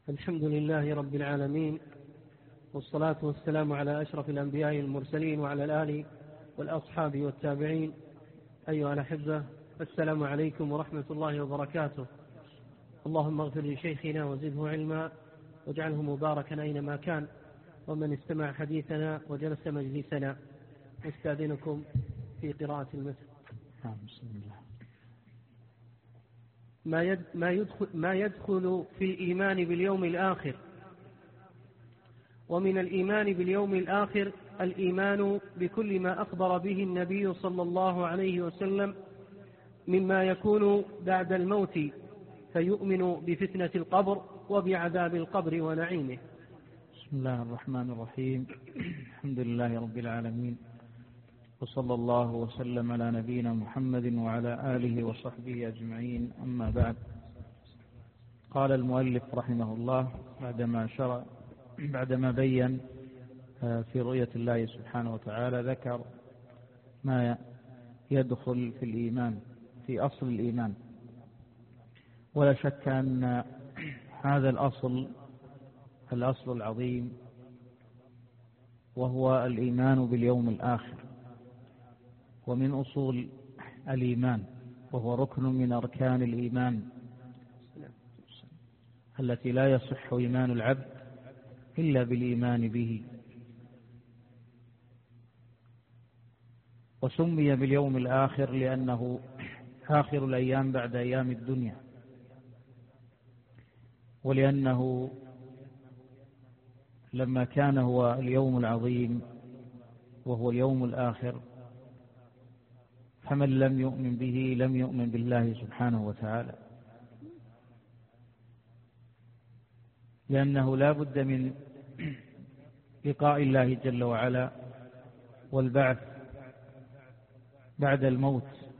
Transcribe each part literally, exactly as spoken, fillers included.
الحمد لله رب العالمين، والصلاة والسلام على أشرف الأنبياء والمرسلين وعلى الآل والأصحاب والتابعين. أيها الأحبة، السلام عليكم ورحمة الله وبركاته. اللهم اغفر لشيخنا وزده علما واجعله مباركا أينما كان، ومن استمع حديثنا وجلس مجلسنا. أستأذنكم في قراءة المتن. بسم الله. ما يد ما يدخل ما يدخل في الإيمان باليوم الآخر. ومن الإيمان باليوم الآخر الإيمان بكل ما أخبر به النبي صلى الله عليه وسلم مما يكون بعد الموت، فيؤمن بفتنة القبر وبعذاب القبر ونعيمه. بسم الله الرحمن الرحيم. الحمد لله رب العالمين، وصلى الله وسلم على نبينا محمد وعلى آله وصحبه أجمعين. أما بعد، قال المؤلف رحمه الله بعدما شرع بعدما بين في رؤية الله سبحانه وتعالى، ذكر ما يدخل في الإيمان، في أصل الإيمان. ولا شك أن هذا الأصل الأصل العظيم وهو الإيمان باليوم الآخر، ومن أصول الإيمان، وهو ركن من أركان الإيمان التي لا يصح إيمان العبد إلا بالإيمان به. وسمي باليوم الآخر لأنه آخر الأيام بعد أيام الدنيا، ولأنه لما كان هو اليوم العظيم وهو اليوم الآخر، فمن لم يؤمن به لم يؤمن بالله سبحانه وتعالى، لأنه لا بد من لقاء الله جل وعلا والبعث بعد الموت.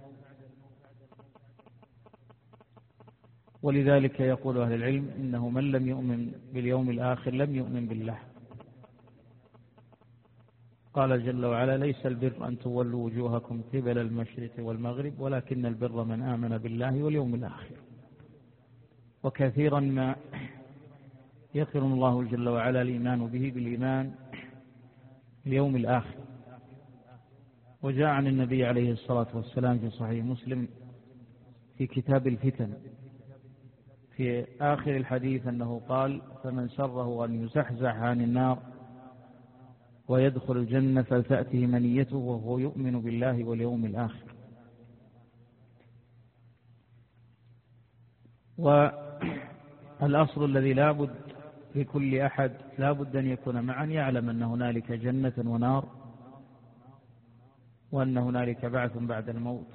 ولذلك يقول أهل العلم إنه من لم يؤمن باليوم الآخر لم يؤمن بالله. قال جل وعلا: ليس البر أن تولوا وجوهكم قبل المشرق والمغرب ولكن البر من آمن بالله واليوم الآخر. وكثيرا ما يقرن الله جل وعلا الإيمان به بالإيمان اليوم الآخر. وجاء عن النبي عليه الصلاة والسلام في صحيح مسلم في كتاب الفتن في آخر الحديث أنه قال: فمن سره أن يزحزح عن النار ويدخل الجنة فلتأته منيته وهو يؤمن بالله واليوم الآخر. والأصل الذي لا بد لكل أحد لا بد أن يكون معا يعلم أن هنالك جنة ونار، وأن هنالك بعث بعد الموت.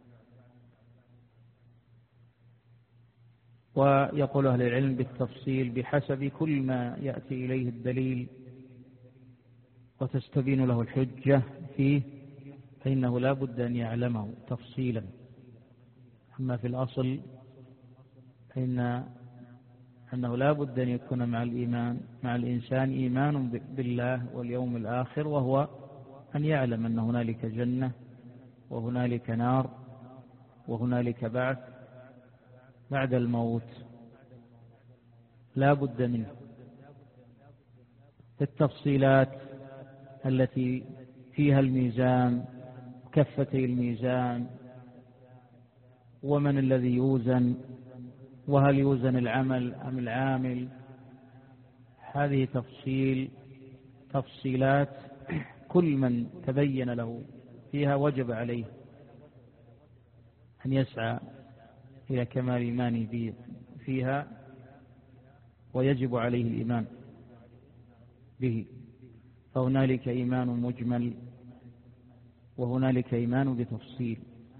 ويقول أهل العلم بالتفصيل بحسب كل ما يأتي إليه الدليل وتستبين له الحجة فيه، فإنه لا بد أن يعلمه تفصيلا. أما في الأصل فإن أنه لا بد أن يكون مع الإيمان مع الإنسان إيمان بالله واليوم الآخر، وهو أن يعلم أن هنالك جنة وهنالك نار وهنالك بعث بعد الموت، لا بد منه. التفصيلات التي فيها الميزان، كفتي الميزان، ومن الذي يوزن، وهل يوزن العمل أم العامل، هذه تفصيل تفصيلات كل من تبين له فيها وجب عليه أن يسعى إلى كمال إيمانه فيها، ويجب عليه الإيمان به. فهنالك إيمان مجمل وهنالك إيمان بتفصيل.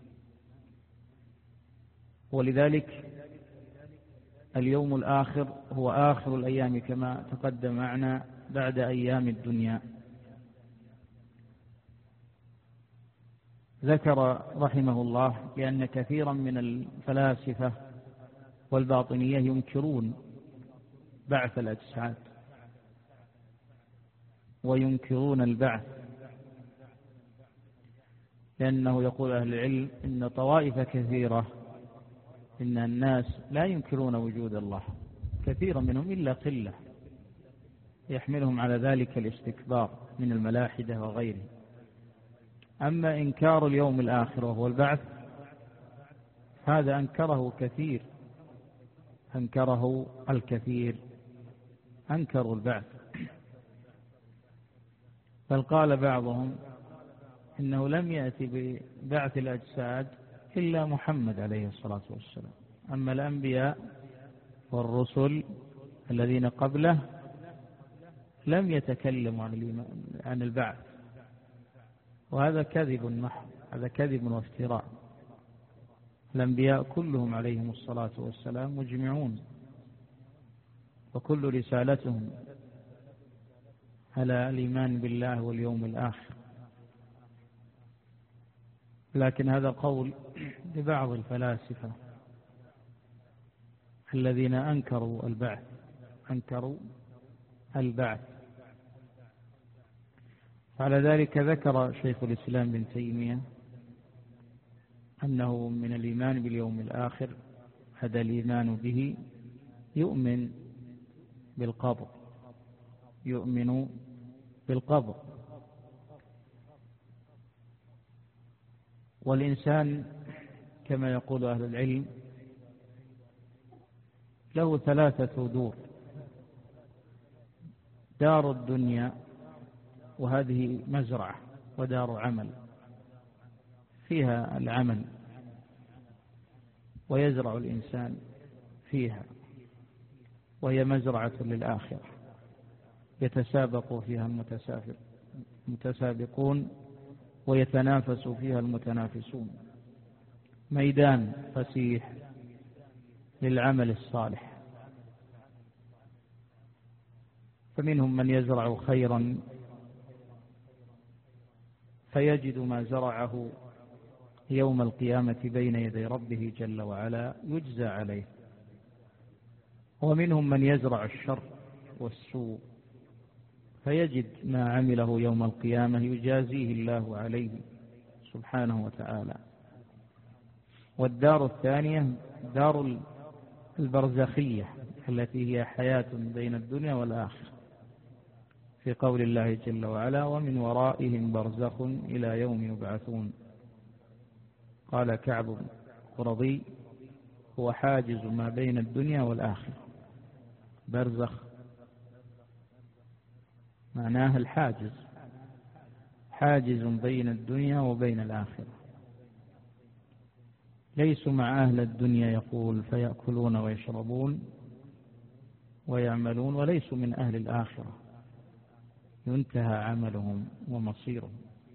ولذلك اليوم الآخر هو آخر الأيام كما تقدم معنا بعد أيام الدنيا. ذكر رحمه الله لأن كثيرا من الفلاسفة والباطنية ينكرون بعث الأجساد وينكرون البعث، لأنه يقول أهل العلم إن طوائف كثيرة إن الناس لا ينكرون وجود الله، كثيرا منهم إلا قلة يحملهم على ذلك الاستكبار من الملاحدة وغيره. أما إنكار اليوم الآخر وهو البعث هذا أنكره كثير، أنكره الكثير، أنكروا البعث. بل قال بعضهم إنه لم يأتي ببعث الأجساد إلا محمد عليه الصلاة والسلام، أما الأنبياء والرسل الذين قبله لم يتكلموا عن البعث، وهذا كذب محض، هذا كذب وافتراء. الأنبياء كلهم عليهم الصلاة والسلام مجمعون، وكل رسالتهم على الإيمان بالله واليوم الآخر. لكن هذا قول لبعض الفلاسفة الذين أنكروا البعث، أنكروا البعث. على ذلك ذكر شيخ الإسلام بن تيمية أنه من الإيمان باليوم الآخر هذا الإيمان به يؤمن بالقبر، يؤمن بالقبر. والإنسان كما يقول أهل العلم له ثلاثة دور: دار الدنيا، وهذه مزرعة ودار عمل فيها العمل ويزرع الإنسان فيها، وهي مزرعة للآخرة يتسابق فيها المتسابقون ويتنافس فيها المتنافسون، ميدان فسيح للعمل الصالح. فمنهم من يزرع خيرا فيجد ما زرعه يوم القيامة بين يدي ربه جل وعلا يجزى عليه، ومنهم من يزرع الشر والسوء فيجد ما عمله يوم القيامة يجازيه الله عليه سبحانه وتعالى. والدار الثانية دار البرزخية التي هي حياة بين الدنيا والآخرة، في قول الله جل وعلا: ومن ورائهم برزخ إلى يوم يبعثون. قال كعب قرظي: هو حاجز ما بين الدنيا والآخرة. برزخ معناه الحاجز، حاجز بين الدنيا وبين الآخرة. ليسوا مع أهل الدنيا يقول فيأكلون ويشربون ويعملون، وليسوا من أهل الآخرة ينتهى عملهم ومصيرهم.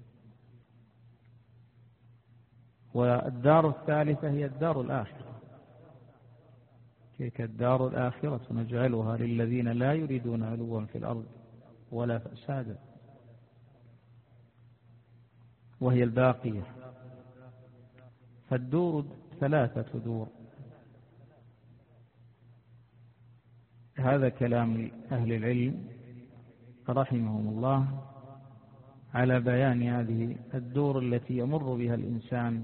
والدار الثالثة هي الدار الآخرة، تلك الدار الآخرة نجعلها للذين لا يريدون علوا في الأرض ولا فسادا، وهي الباقية. فالدور ثلاثة دور. هذا كلام أهل العلم رحمهم الله على بيان هذه الدور التي يمر بها الإنسان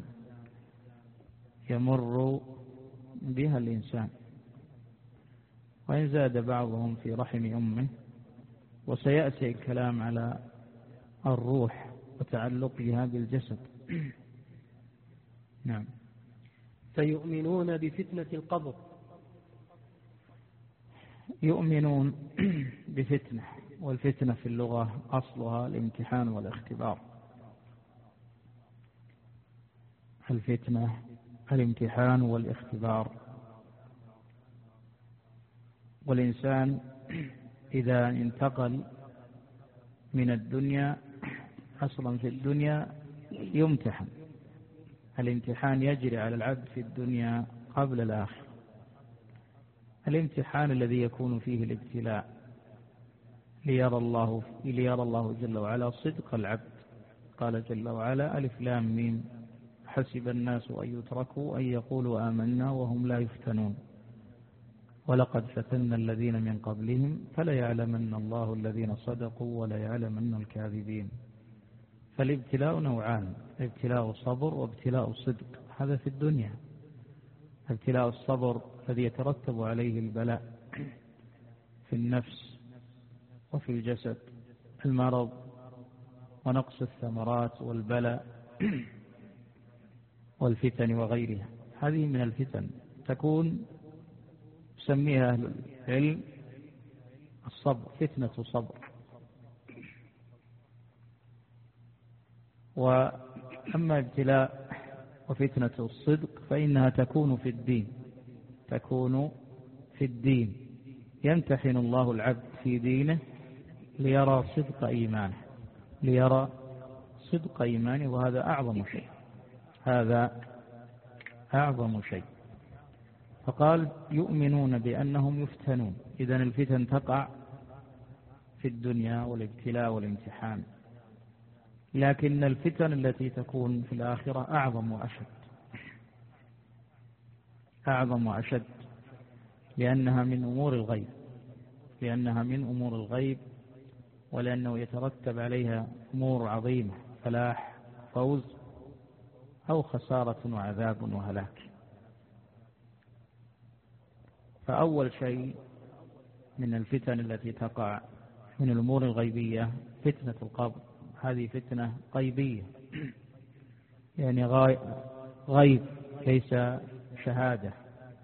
يمر بها الإنسان وإن زاد بعضهم في رحم أمه. وسيأتي الكلام على الروح وتعلقها بالجسد. نعم. فيؤمنون بفتنة القبر. يؤمنون بفتنة، والفتنة في اللغة أصلها الامتحان والاختبار. الفتنة الامتحان والاختبار. والإنسان إذا انتقل من الدنيا، أصلا في الدنيا يمتحن. الامتحان يجري على العبد في الدنيا قبل الآخرة. الامتحان الذي يكون فيه الابتلاء ليرى الله ليرى الله جل وعلا صدق العبد. قال جل وعلا: ألف لام ميم حسب الناس أن يتركوا أن يقولوا آمنا وهم لا يفتنون ولقد فتنا الذين من قبلهم فليعلمن الله الذين صدقوا وليعلمن الكاذبين. فالابتلاء نوعان: ابتلاء صبر وابتلاء صدق. هذا في الدنيا. ابتلاء الصبر الذي يترتب عليه البلاء في النفس وفي الجسد، المرض ونقص الثمرات والبلاء والفتن وغيرها. هذه من الفتن تكون يسميها أهل العلم الصبر، فتنة صبر. وأما ابتلاء وفتنة الصدق فإنها تكون في الدين، تكون في الدين، يمتحن الله العبد في دينه ليرى صدق إيمانه، ليرى صدق إيمانه، وهذا أعظم شيء، هذا أعظم شيء. فقال يؤمنون بأنهم يفتنون. إذن الفتن تقع في الدنيا والابتلاء والامتحان، لكن الفتن التي تكون في الآخرة أعظم وأشد، أعظم وأشد، لأنها من أمور الغيب، لأنها من أمور الغيب ولأنه يترتب عليها أمور عظيمة، فلاح، فوز، أو خسارة وعذاب وهلاك. فأول شيء من الفتن التي تقع من الأمور الغيبية فتنة القبر. هذه فتنة غيبية، يعني غيب ليس شهادة.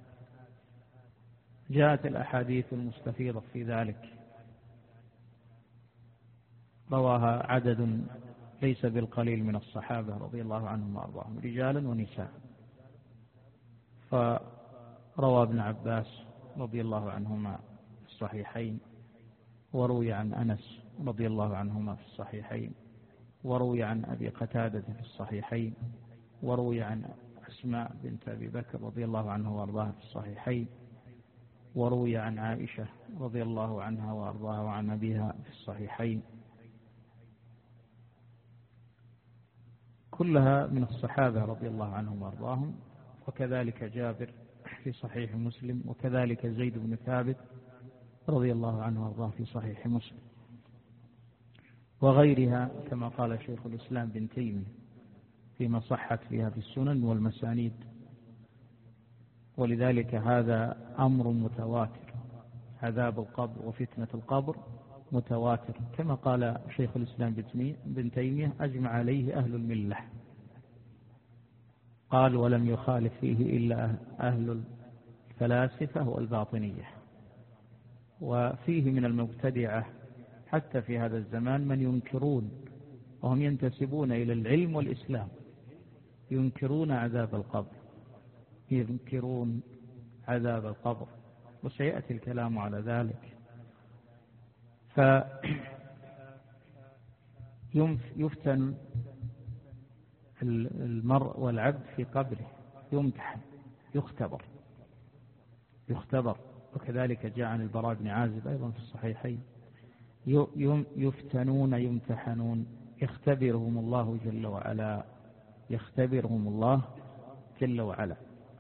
جاءت الأحاديث المستفيضة في ذلك، رواها عدد ليس بالقليل من الصحابة رضي الله عنهم وأرضاهم، رجالا ونساء. فروى ابن عباس رضي الله عنهما في الصحيحين، وروي عن أنس رضي الله عنهما في الصحيحين، وروي عن أبي قتادة في الصحيحين، وروي عن أسماء بنت أبي بكر رضي الله عنه وأرضاها في الصحيحين، وروي عن عائشة رضي الله عنها وأرضاها وعن أبيها في الصحيحين، كلها من الصحابة رضي الله عنهم وأرضاهم. وكذلك جابر في صحيح مسلم، وكذلك زيد بن ثابت رضي الله عنه وأرضاه في صحيح مسلم، وغيرها كما قال شيخ الإسلام بن تيمية فيما صحت فيها في السنن والمسانيد. ولذلك هذا أمر متواتر، عذاب القبر وفتنة القبر متواتر، كما قال شيخ الإسلام بن تيمية أجمع عليه أهل الملة. قال ولم يخالف فيه إلا أهل الفلاسفة والباطنية. وفيه من المبتدعة حتى في هذا الزمان من ينكرون، وهم ينتسبون إلى العلم والإسلام، ينكرون عذاب القبر، ينكرون عذاب القبر، وسيأتي الكلام على ذلك. فيفتن المرء والعبد في قبره، يمتحن، يختبر يختبر وكذلك جاء عن البراء بن عازب أيضا في الصحيحين، يفتنون يمتحنون، يختبرهم الله جل وعلا، يختبرهم الله جل وعلا.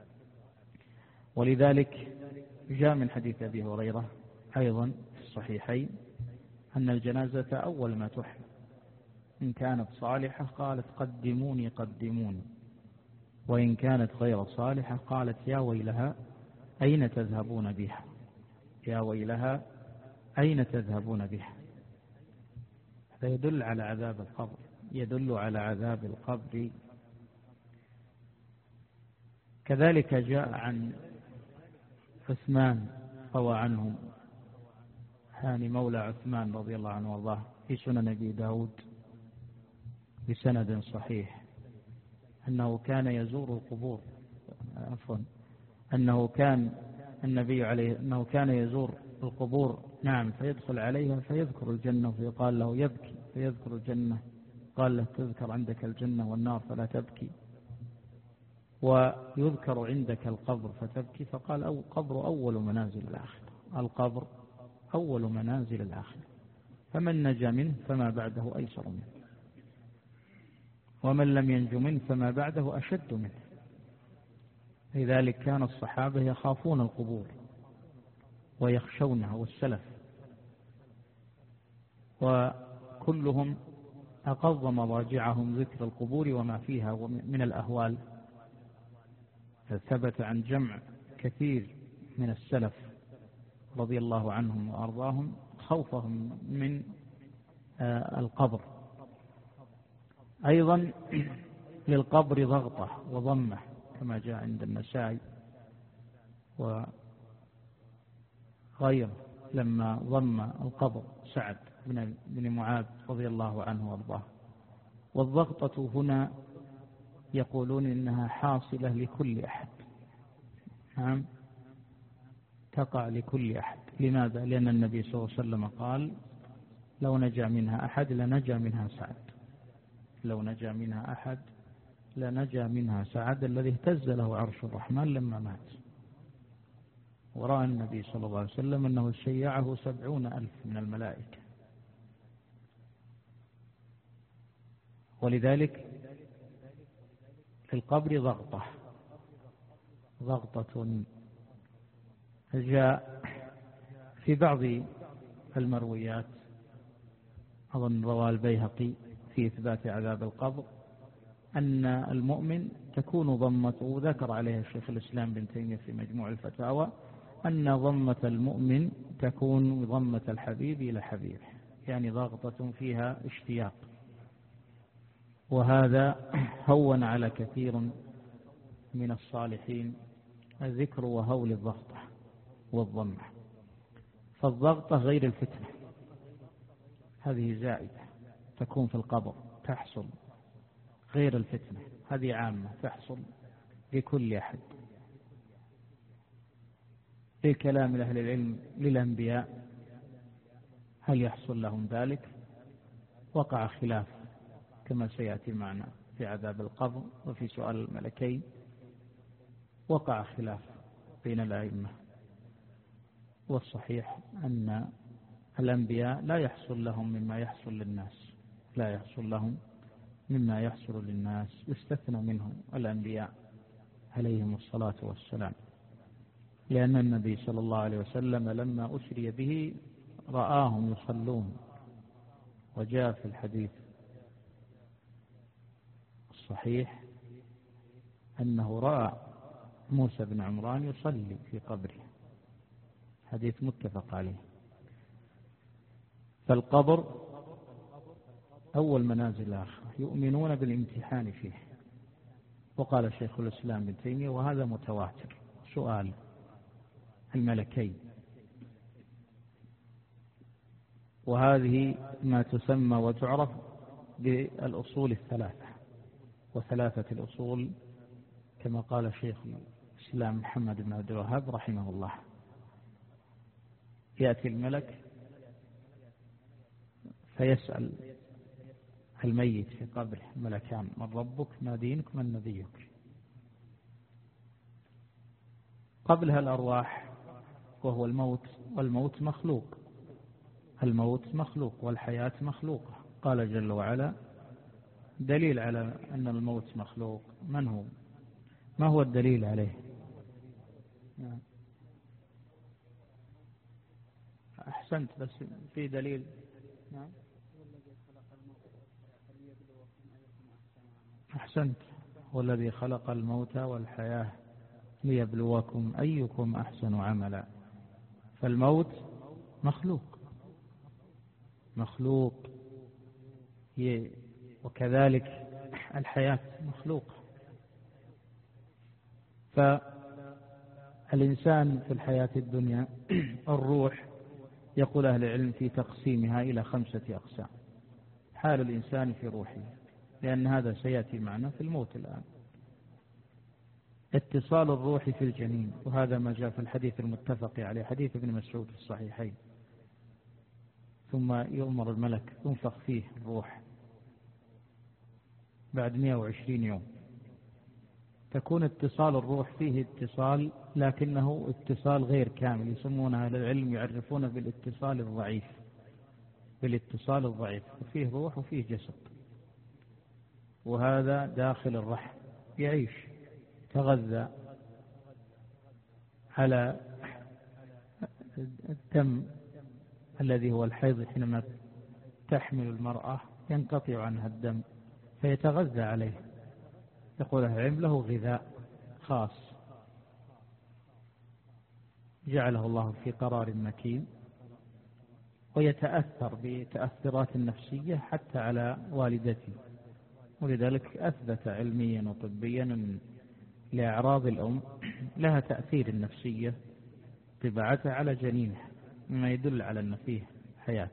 ولذلك جاء من حديث أبي هريرة أيضا في الصحيحين أن الجنازة أول ما تحمل إن كانت صالحة قالت قدموني قدموني، وإن كانت غير صالحة قالت يا ويلها أين تذهبون بها، يا ويلها أين تذهبون بها. هذا يدل على عذاب القبر، يدل على عذاب القبر. كذلك جاء عن عثمان روى عنهم هاني مولى عثمان رضي الله عنه وارضاه في سنن أبي داود بسند صحيح أنه كان يزور القبور، عفوا أنه كان النبي عليه أنه كان يزور القبور، نعم، فيدخل عليها فيذكر الجنة فيقال له يبكي، فيذكر الجنة قال له تذكر عندك الجنة والنار فلا تبكي، ويذكر عندك القبر فتبكي، فقال أو قبر أول منازل الآخرة، القبر أول منازل الآخرة، فمن نجا منه فما بعده أيسر منه، ومن لم ينج منه فما بعده أشد منه. لذلك كان الصحابة يخافون القبور ويخشونها، والسلف، وكلهم أقض مضاجعهم ذكر القبور وما فيها من الأهوال. ثبت عن جمع كثير من السلف رضي الله عنهم وأرضاهم خوفهم من القبر. أيضا للقبر ضغطة وضمة كما جاء عند النسائي وغيره لما ضم القبر سعد بن معاذ رضي الله عنه وارضاه. والضغطة هنا يقولون إنها حاصلة لكل أحد، نعم تقع لكل أحد. لماذا؟ لأن النبي صلى الله عليه وسلم قال لو نجا منها أحد لنجا منها سعد، لو نجا منها أحد لنجا منها سعد الذي اهتز له عرش الرحمن لما مات. ورأى النبي صلى الله عليه وسلم أنه شيعه سبعون ألف من الملائكة. ولذلك في القبر ضغطة ضغطة. جاء في بعض المرويات أظن رواه البيهقي في إثبات عذاب القبر أن المؤمن تكون ضمته، وذكر عليها الشيخ الإسلام بن تيمية في مجموع الفتاوى، أن ضمة المؤمن تكون ضمة الحبيب إلى حبيبه، يعني ضغطة فيها اشتياق. وهذا هون على كثير من الصالحين الذكر وهول الضغطة والضمة. فالضغطة غير الفتنة، هذه زائدة تكون في القبر تحصل، غير الفتنة هذه عامة تحصل لكل أحد. في كلام أهل العلم للأنبياء هل يحصل لهم ذلك؟ وقع خلاف كما سيأتي معنا في عذاب القبر وفي سؤال الملكين، وقع خلاف بين الأئمة. والصحيح أن الأنبياء لا يحصل لهم مما يحصل للناس، لا يحصل لهم مما يحصل للناس، يستثنى منهم الأنبياء عليهم الصلاة والسلام. لأن النبي صلى الله عليه وسلم لما أسري به رآهم يصلون، وجاء في الحديث الصحيح أنه رأى موسى بن عمران يصلي في قبره، حديث متفق عليه. فالقبر أول منازل الآخرة، يؤمنون بالامتحان فيه. وقال شيخ الإسلام بن تيمية وهذا متواتر، سؤال الملكين. وهذه ما تسمى وتعرف بالأصول الثلاثة، وثلاثة الأصول كما قال شيخ الإسلام محمد بن عبد الوهاب رحمه الله. يأتي الملك فيسأل الميت في قبره ملكان: من ربك؟ ما دينك؟ من نبيك؟ قبلها الأرواح وهو الموت، والموت مخلوق، الموت مخلوق والحياة مخلوقة. قال جل وعلا دليل على أن الموت مخلوق. من هو؟ ما هو الدليل عليه؟ أحسنت، بس في دليل. نعم أحسنت، هو الذي خلق الموت والحياة ليبلوكم أيكم أحسن عملا. فالموت مخلوق مخلوق وكذلك الحياة مخلوقة. فالإنسان في الحياة الدنيا الروح يقول أهل العلم في تقسيمها إلى خمسة أقسام. حال الإنسان في روحه، لأن هذا سيأتي معنا في الموت الآن. اتصال الروح في الجنين، وهذا ما جاء في الحديث المتفق عليه، حديث ابن مسعود في الصحيحين. ثم يؤمر الملك ينفخ فيه الروح بعد مئة وعشرين يوم. تكون اتصال الروح فيه اتصال، لكنه اتصال غير كامل، يسمونه أهل العلم يعرفونه بالاتصال الضعيف، بالاتصال الضعيف، وفيه روح وفيه جسد. وهذا داخل الرحم يعيش، تغذى على الدم الذي هو الحيض. حينما تحمل المرأة ينقطع عنها الدم فيتغذى عليه، يقول أهل العلم له غذاء خاص، جعله الله في قرار مكين، ويتأثر بتأثرات النفسية حتى على والدته. ولذلك أثبت علميا وطبيا أن لأعراض الأم لها تأثير النفسية طباعتها على جنينها، مما يدل على أن فيه حياة.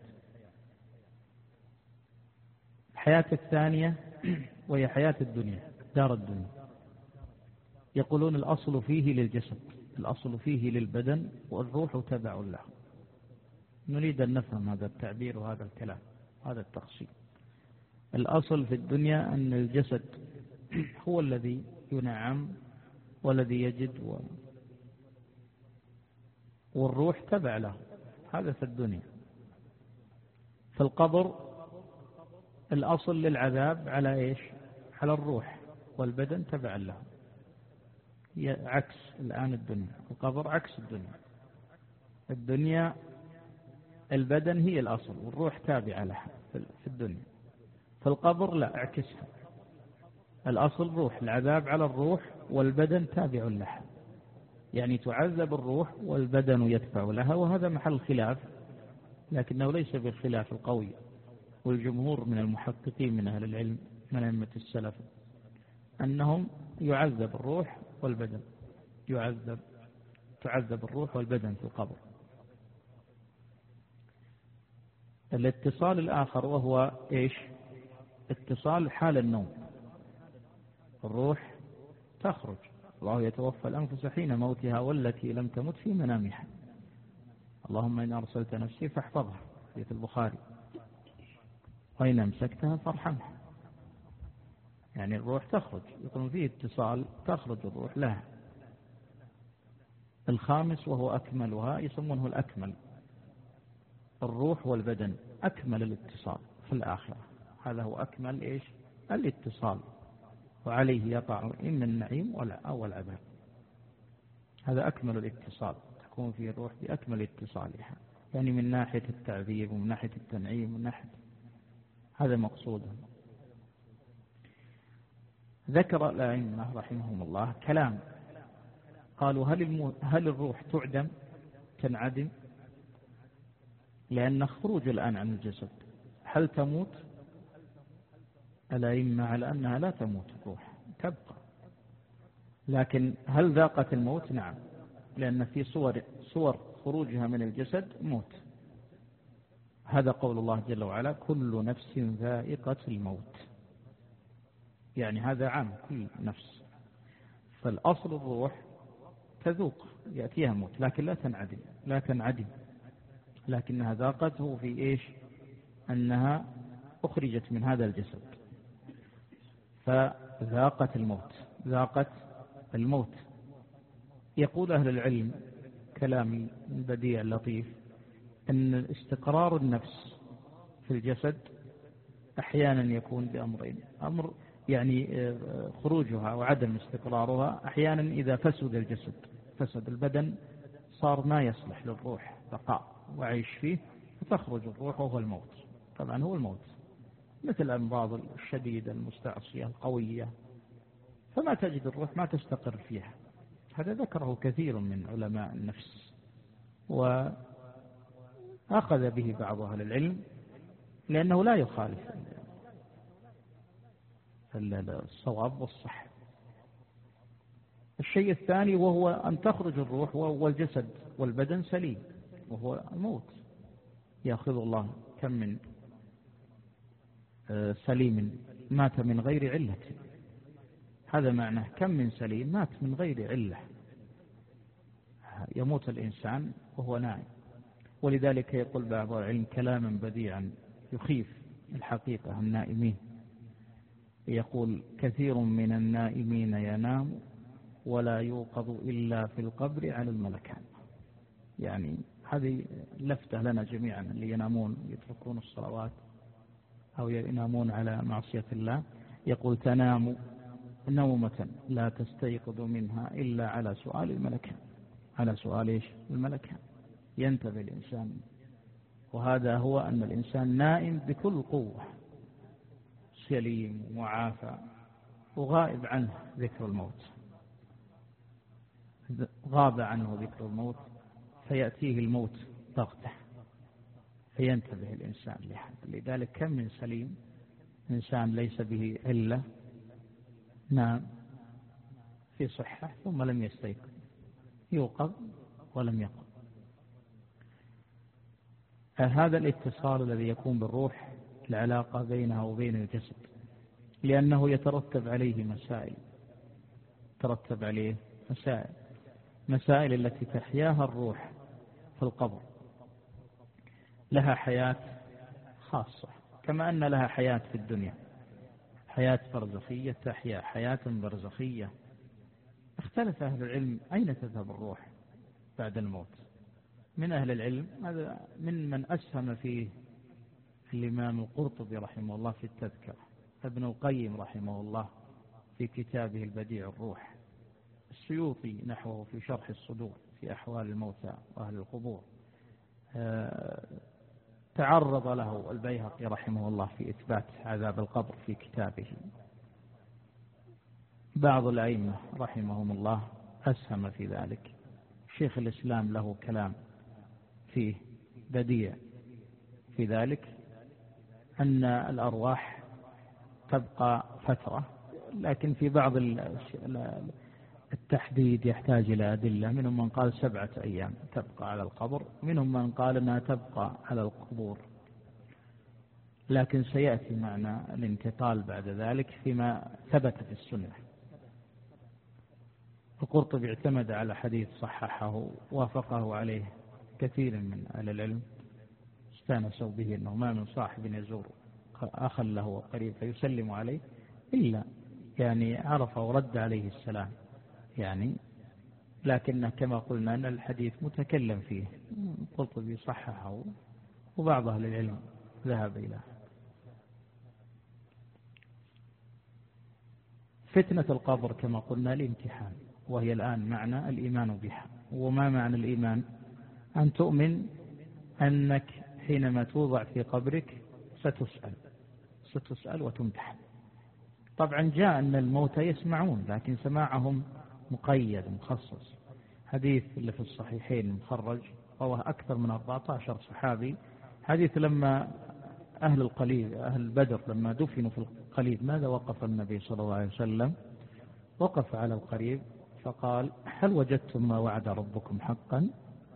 الحياة الثانية وهي حياة الدنيا، دار الدنيا. يقولون الأصل فيه للجسد، الأصل فيه للبدن، والروح تبع له. نريد أن نفهم هذا التعبير وهذا الكلام، هذا التقسيم. الأصل في الدنيا أن الجسد هو الذي ينعم والذي يجد و... والروح تبع له، هذا في الدنيا. في القبر الأصل للعذاب على إيش؟ على الروح، والبدن تبع له. عكس الآن الدنيا، القبر عكس الدنيا. الدنيا البدن هي الأصل والروح تابعة لها في الدنيا. في القبر لا، اعكسها، الأصل روح، العذاب على الروح والبدن تابع لها، يعني تعذب الروح والبدن يتبع لها. وهذا محل خلاف، لكنه ليس بالخلاف القوي. والجمهور من المحققين من أهل العلم من أئمة السلف أنهم يعذب الروح والبدن، يعذب تعذب الروح والبدن في القبر. الاتصال الآخر وهو إيش؟ اتصال حال النوم. الروح تخرج، الله يتوفى الأنفس حين موتها والتي لم تمت في منامها، اللهم إن أرسلت نفسي فاحفظها، في البخاري، وإن أمسكتها فارحمها. يعني الروح تخرج، يكون فيه اتصال، تخرج الروح لها. الخامس وهو أكملها يسمونه الأكمل، الروح والبدن أكمل الاتصال في الآخرة. هذا هو أكمل إيش؟ الاتصال، وعليه يقع إما النعيم أو العذاب. هذا أكمل الاتصال، تكون فيه الروح بأكمل اتصالها، يعني من ناحية التعذيب ومن ناحية التنعيم ومن ناحية، هذا مقصوده. ذكر الأئمة رحمهم الله كلام، قالوا هل, المو... هل الروح تعدم تنعدم؟ لأن خروج الآن عن الجسد، هل تموت؟ الأئمة على أنها لا تموت، الروح تبقى. لكن هل ذاقت الموت؟ نعم، لأن في صور صور خروجها من الجسد موت. هذا قول الله جل وعلا كل نفس ذائقة الموت، يعني هذا عام كل نفس. فالأصل الروح تذوق، يأتيها موت، لكن لا تنعدم، لا تنعدم، لكنها ذاقته في إيش؟ أنها أخرجت من هذا الجسد، فذاقت الموت، ذاقت الموت. يقول أهل العلم كلام بديع لطيف، أن استقرار النفس في الجسد أحيانا يكون بأمرين. أمر يعني خروجها وعدم استقرارها أحيانا إذا فسد الجسد، فسد البدن، صار ما يصلح للروح بقاء وعيش فيه، فتخرج الروح وهو الموت. طبعا هو الموت، مثل الأمراض الشديدة المستعصية القوية، فما تجد الروح ما تستقر فيها. هذا ذكره كثير من علماء النفس، وأخذ به بعض أهل العلم لأنه لا يخالف الصواب والصح. الشيء الثاني وهو أن تخرج الروح والجسد والبدن سليم، وهو الموت. يأخذ الله كم من سليم مات من غير علة، هذا معناه كم من سليم مات من غير علة. يموت الإنسان وهو نائم. ولذلك يقول بعض العلم كلاما بديعا يخيف الحقيقة النائمين، يقول كثير من النائمين ينام ولا يوقظ إلا في القبر على الملكان. يعني هذه لفتة لنا جميعا، اللي ينامون يتركون الصلوات أو ينامون على معصية الله، يقول تنام نومة لا تستيقظ منها إلا على سؤال الملكان، على سؤال إيش؟ الملكان. ينتبه الإنسان، وهذا هو أن الإنسان نائم بكل قوة، سليم وعافى، وغائب عنه ذكر الموت، غاب عنه ذكر الموت، فيأتيه الموت بغتة فينتبه الإنسان لهذا. لذلك كم من سليم إنسان ليس به علة نام في صحة ثم لم يستيقظ، يوقظ ولم يقظ. هذا الاتصال الذي يكون بالروح العلاقة بينها وبين الجسد، لأنه يترتب عليه مسائل ترتب عليه مسائل مسائل التي تحياها الروح في القبر لها حياة خاصة، كما أن لها حياة في الدنيا، حياة برزخية تحيا حياة برزخية. اختلف أهل العلم أين تذهب الروح بعد الموت. من أهل العلم هذا من من أسهم فيه الإمام القرطبي رحمه الله في التذكرة، ابن القيم رحمه الله في كتابه البديع الروح، السيوطي نحوه في شرح الصدور في أحوال الموتى وأهل القبور، تعرض له البيهقي رحمه الله في إثبات عذاب القبر في كتابه. بعض الأئمة رحمهم الله أسهم في ذلك. شيخ الإسلام له كلام فيه بديع في ذلك، أن الأرواح تبقى فترة، لكن في بعض التحديد يحتاج إلى أدلة. منهم من قال سبعة أيام تبقى على القبر، منهم من قال أنها تبقى على القبور، لكن سيأتي معنا الانتقال بعد ذلك فيما ثبت في السنة. القرطبي اعتمد على حديث صححه وافقه عليه كثير من أهل العلم، استانسوا به أنه ما من صاحب يزور أخا له قريب فيسلم عليه إلا يعني عرف ورد عليه السلام يعني، لكن كما قلنا أن الحديث متكلم فيه، القرطبي صححه وبعض أهل العلم ذهب إلى. فتنة القبر كما قلنا الامتحان، وهي الآن معنى الإيمان بها. وما معنى الإيمان؟ أن تؤمن أنك حينما توضع في قبرك ستسأل ستسأل وتمتحن. طبعا جاء أن الموتى يسمعون، لكن سماعهم مقيد مخصص. حديث اللي في الصحيحين مخرج رواه أكثر من أربعة عشر صحابي. حديث لما أهل القليب أهل بدر لما دفنوا في القليب ماذا وقف النبي صلى الله عليه وسلم؟ وقف على القريب فقال: هل وجدتم ما وعد ربكم حقا؟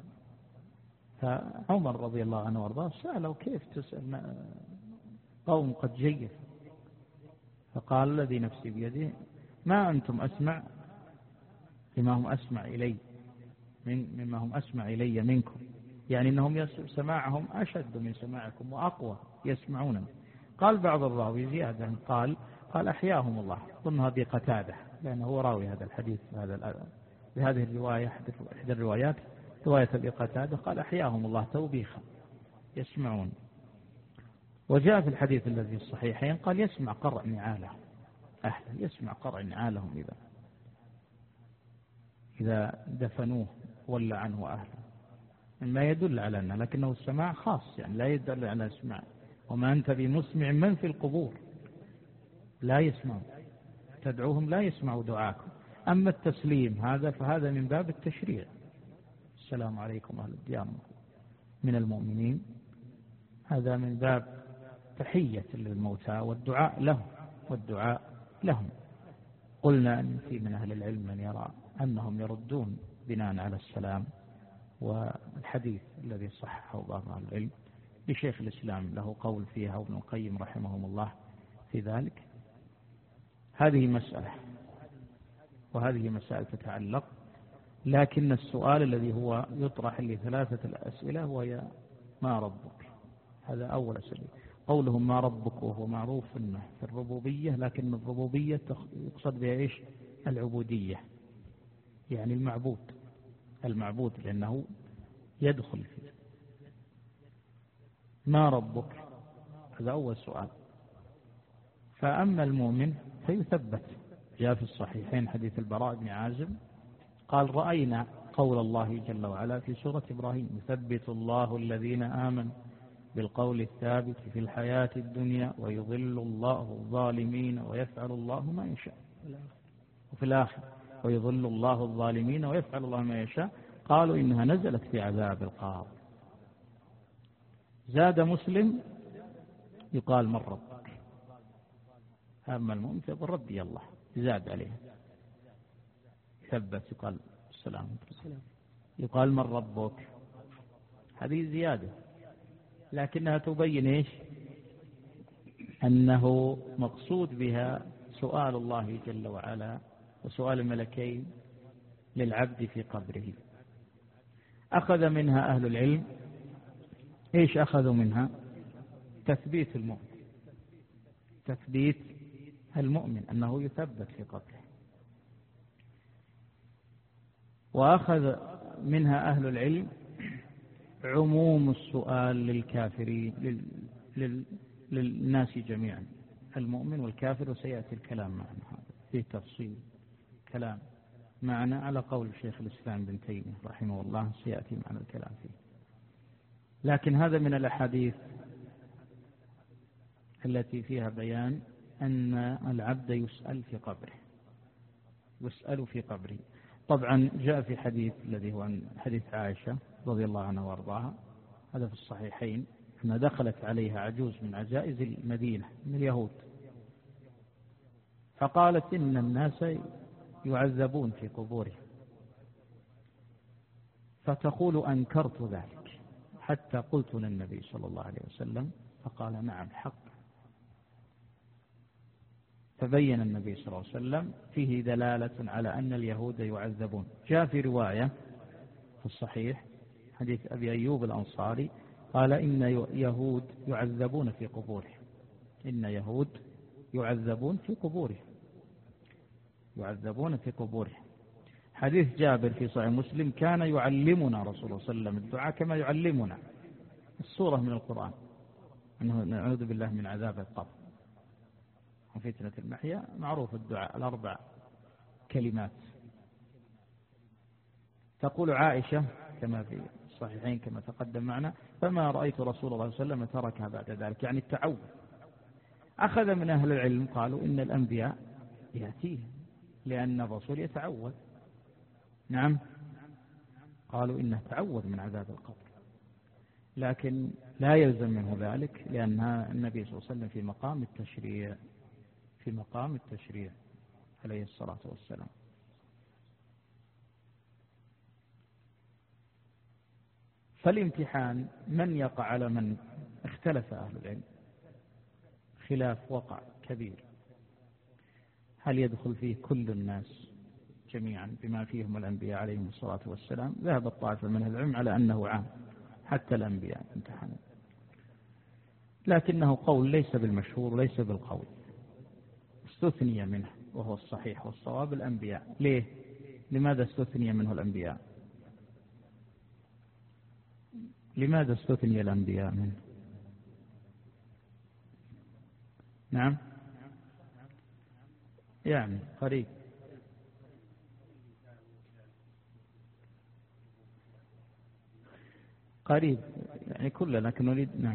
فعمر رضي الله عنه وارضاه سأله: كيف تسأل قوم قد جيف؟ فقال: الذي نفسي بيده ما أنتم أسمع مما هم أسمع إلي من مما هم أسمع إلي منكم، يعني أنهم سماعهم أشد من سماعكم وأقوى يسمعون. قال بعض الراوي زيادة قال قال أحياهم الله، ظن هذه قتادة لأنه هو راوي هذا الحديث هذا بهذه الرواية إحدى الروايات رواية أبي قتادة، قال أحياهم الله توبيخا يسمعون. وجاء في الحديث الذي في الصحيحين قال يسمع قرع نعالهم أهلا، يسمع قرع نعالهم إذا إذا دفنوه ولا عنه أهلا، ما يدل على أنه، لكنه السماع خاص يعني لا يدل على اسماع. وما أنت بمسمع من في القبور لا يسمعون، تدعوهم لا يسمعوا دعاكم. أما التسليم هذا فهذا من باب التشريع، السلام عليكم أهل الديار من المؤمنين، هذا من باب تحية للموتى والدعاء لهم والدعاء لهم. قلنا أن في من أهل العلم من يرى أنهم يردون بناء على السلام، والحديث الذي صححه بعض أهل العلم لشيخ الإسلام له قول فيها وابن القيم رحمهم الله في ذلك. هذه مسألة وهذه مسألة تتعلق، لكن السؤال الذي هو يطرح لثلاثة الأسئلة هو يا ما ربك، هذا أول أسئلة. قولهم ما ربك وهو معروف أنه في الربوبية، لكن الربوبية يقصد بها إيش؟ العبودية، يعني المعبود المعبود لأنه يدخل فيه. ما ربك هذا أول سؤال. فأما المؤمن فيثبت، جاء في الصحيحين حديث البراء بن عازب قال رأينا قول الله جل وعلا في سورة إبراهيم: يثبت الله الذين آمنوا بالقول الثابت في الحياة الدنيا ويضل الله الظالمين ويفعل الله ما يشاء. وفي الآخر ويضل الله الظالمين ويفعل الله ما يشاء. قالوا إنها نزلت في عذاب القبر. زاد مسلم يقال من ربك، أما المؤمن فيقول ربي الله، زاد عليها ثبت يقال السلام، يقال من ربك، هذه زيادة، لكنها تبين إيش؟ أنه مقصود بها سؤال الله جل وعلا وسؤال الملكين للعبد في قبره. أخذ منها أهل العلم إيش أخذوا منها؟ تثبيت المؤمن، تثبيت المؤمن أنه يثبت في قبره. وأخذ منها أهل العلم عموم السؤال للكافرين لل... لل... للناس جميعا، المؤمن والكافر، وسيأتي الكلام معنا هذا في تفصيل كلام معنا على قول شيخ الإسلام بن تيمية رحمه الله، سيأتي معنا الكلام فيه. لكن هذا من الأحاديث التي فيها بيان أن العبد يسأل في قبره، يسأل في قبره. طبعا جاء في حديث الذي هو حديث عائشة رضي الله عنها وارضاها، هذا في الصحيحين، أنها دخلت عليها عجوز من عجائز المدينة من اليهود، فقالت إن الناس يعذبون في قبورهم، فتقول أنكرت ذلك حتى قلت للنبي صلى الله عليه وسلم فقال نعم حق. فبين النبي صلى الله عليه وسلم فيه دلالة على أن اليهود يعذبون. جاء في رواية في الصحيح حديث أبي أيوب الأنصاري قال إن يهود يعذبون في قبورهم، إن يهود يعذبون في قبورهم، يعذبون في قبورهم. حديث جابر في صحيح مسلم كان يعلمنا رسول الله صلى الله عليه وسلم الدعاء كما يعلمنا السورة من القرآن، أنه نعوذ بالله من عذاب القبر وفتنة المحيا، معروف الدعاء الأربع كلمات. تقول عائشة كما في الصحيحين كما تقدم معنا فما رأيت رسول الله صلى الله عليه وسلم تركها بعد ذلك، يعني التعوذ. أخذ من أهل العلم قالوا إن الأنبياء يأتيه لأن الرسول يتعوذ، نعم قالوا إنه تعوذ من عذاب القبر، لكن لا يلزم منه ذلك لأن النبي صلى الله عليه وسلم في مقام التشريع، في مقام التشريع عليه الصلاة والسلام. فالامتحان من يقع على من؟ اختلف أهل العلم خلاف وقع كبير، هل يدخل فيه كل الناس جميعا بما فيهم الأنبياء عليهم الصلاة والسلام؟ ذهب الطائفة من العلم على أنه عام حتى الأنبياء امتحانوا، لكنه قول ليس بالمشهور ليس بالقول، استثني منه وهو الصحيح والصواب الأنبياء. ليه؟ لماذا استثني منه الأنبياء؟ لماذا استثني الأنبياء منه؟ نعم يعني قريب قريب يعني كلنا، لكن نريد نعم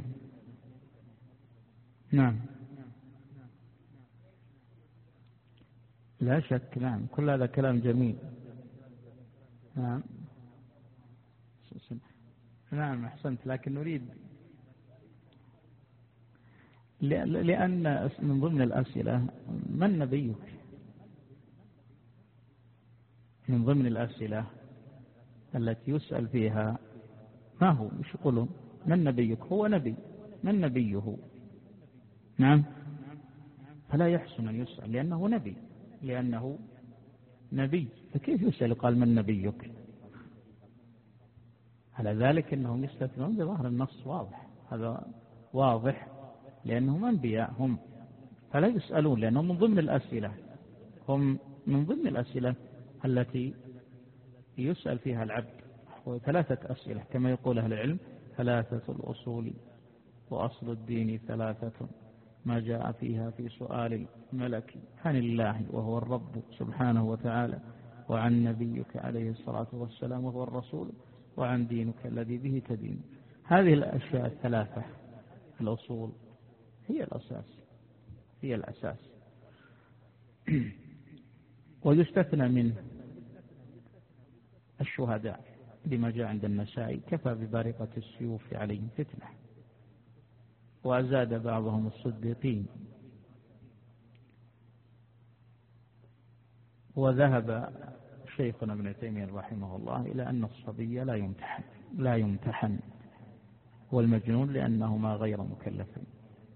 نعم لا شك، نعم كل هذا كلام جميل. نعم نعم أحسنت، لكن نريد لأن من ضمن الأسئلة من نبيك؟ من ضمن الأسئلة التي يسأل فيها ما هو، مش يقولون من نبيك؟ هو نبي، من نبيه؟ نعم فلا يحسن أن يسأل لأنه نبي، لأنه نبي، فكيف يسأل قال من نبيك؟ على ذلك أنهم يستثنون بظاهر النص واضح، هذا واضح لأنهم أنبياء هم، فلا يسألون لأنهم من ضمن الأسئلة، هم من ضمن الأسئلة التي يسأل فيها العبد. وثلاثة أسئلة كما يقول أهل العلم، ثلاثة الأصول وأصل الدين ثلاثة ما جاء فيها في سؤال الملك عن الله وهو الرب سبحانه وتعالى، وعن نبيك عليه الصلاة والسلام وهو الرسول، وعن دينك الذي به تدين. هذه الأشياء الثلاثة الأصول هي الأساس، هي الأساس. ويستثنى منه الشهداء، لما جاء عند النسائي: كفى ببارقة السيوف عليهم فتنة. وزاد بعضهم الصديقين. وذهب شيخنا ابن تيمية رحمه الله إلى أن الصبي لا يمتحن لا يمتحن والمجنون لأنهما غير مكلفين.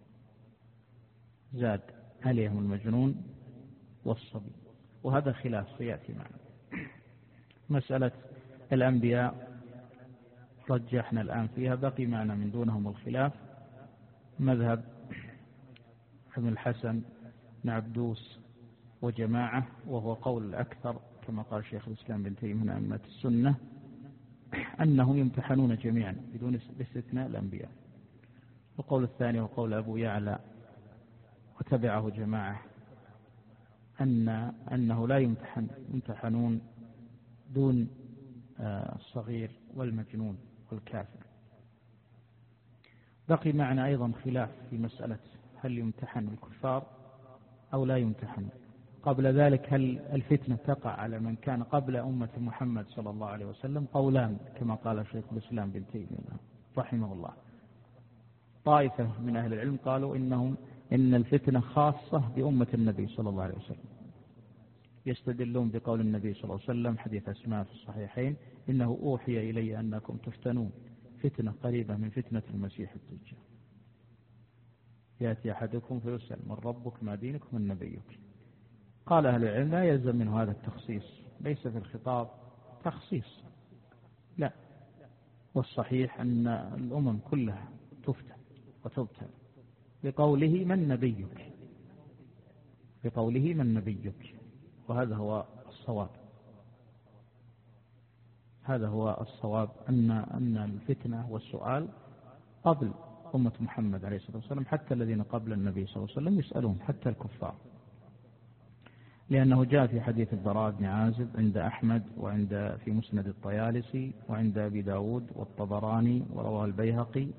زاد عليهم المجنون والصبي، وهذا خلاف سيأتي معنا. مسألة الأنبياء رجحنا الآن فيها، بقي معنا من دونهم الخلاف. مذهب ابن الحسن بن عبدوس وجماعة، وهو قول الأكثر كما قال شيخ الإسلام بن تيمية من أئمة السنة، أنهم يمتحنون جميعا بدون استثناء الأنبياء. القول الثاني وقول أبو يعلى وتبعه جماعة أن أنه لا يمتحن يمتحنون دون الصغير والمجنون والكافر. بقي معنا أيضا خلاف في مسألة هل يمتحن الكفار أو لا يمتحن. قبل ذلك هل الفتنة تقع على من كان قبل أمة محمد صلى الله عليه وسلم؟ قولان كما قال شيخ الإسلام بن تيمية رحمه الله. طائفة من أهل العلم قالوا إنهم إن الفتنة خاصة بأمة النبي صلى الله عليه وسلم، يستدلون بقول النبي صلى الله عليه وسلم حديث أسماء في الصحيحين: إنه أوحي إلي أنكم تفتنون فتنة قريبة من فتنة المسيح الدجال، يأتي أحدكم فيسأل من ربك ما دينك من نبيك. قال أهل العلم لا يلزم من هذا التخصيص، ليس في الخطاب تخصيص، لا، والصحيح أن الأمم كلها تفتن وتبتل بقوله من نبيك، بقوله من نبيك، وهذا هو الصواب. هذا هو الصواب أن أن الفتنة والسؤال قبل أمة محمد عليه الصلاة والسلام، حتى الذين قبل النبي صلى الله عليه وسلم يسألون حتى الكفار، لأنه جاء في حديث البراء بن عازب عند أحمد وعند في مسند الطيالسي وعند أبي داود والطبراني ورواه البيهقي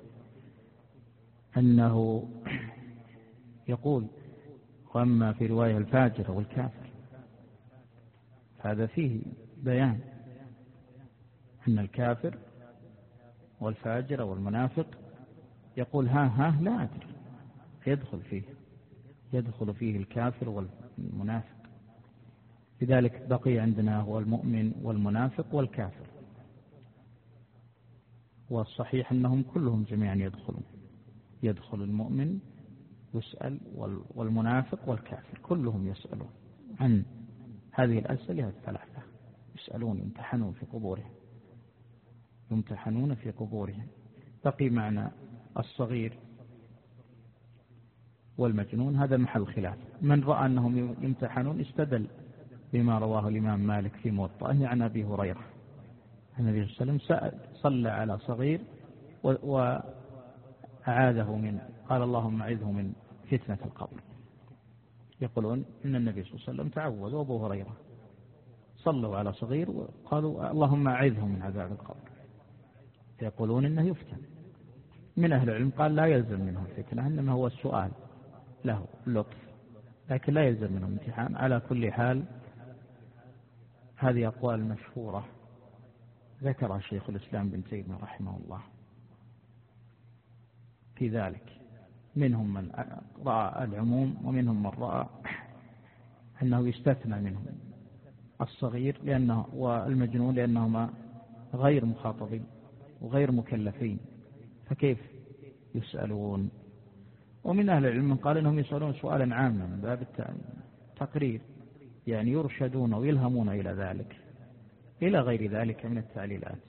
أنه يقول: وأما في رواية الفاجر والكافر، هذا فيه بيان أن الكافر والفاجر والمنافق يقول ها ها لا أدري، يدخل فيه يدخل فيه الكافر والمنافق. لذلك بقي عندنا هو المؤمن والمنافق والكافر، والصحيح أنهم كلهم جميعا يدخلون، يدخل المؤمن يسأل والمنافق والكافر كلهم يسألون عن هذه الأسئلة الثلاثة، يسألون يمتحنون في قبورهم يمتحنون في قبورهم. بقي معنا الصغير والمجنون، هذا محل خلاف. من رأى أنهم يمتحنون استدل بما رواه الإمام مالك في موطئه عن أبي هريرة النبي صلى الله عليه وسلم صلى على صغير وأعاذه من قال اللهم أعذه من فتنة القبر. يقولون إن النبي صلى الله عليه وسلم تعوذ، وأبو هريرة صلوا على صغير وقالوا اللهم أعذه من عذاب القبر، يقولون إنه يفتن. من أهل العلم قال لا يلزم منه الفتنة، إنما هو السؤال له لطف، لكن لا يلزم منه امتحان. على كل حال هذه أقوال مشهورة ذكرها شيخ الإسلام بن تيمية رحمه الله في ذلك. منهم من رأى العموم ومنهم من رأى أنه يستثنى منهم الصغير لأنه والمجنون لأنهما غير مخاطبين وغير مكلفين، فكيف يسألون؟ ومن أهل العلم من قال أنهم يسألون سؤالا عاما من باب التقرير، يعني يرشدون ويلهمون إلى ذلك، إلى غير ذلك من التعليلات.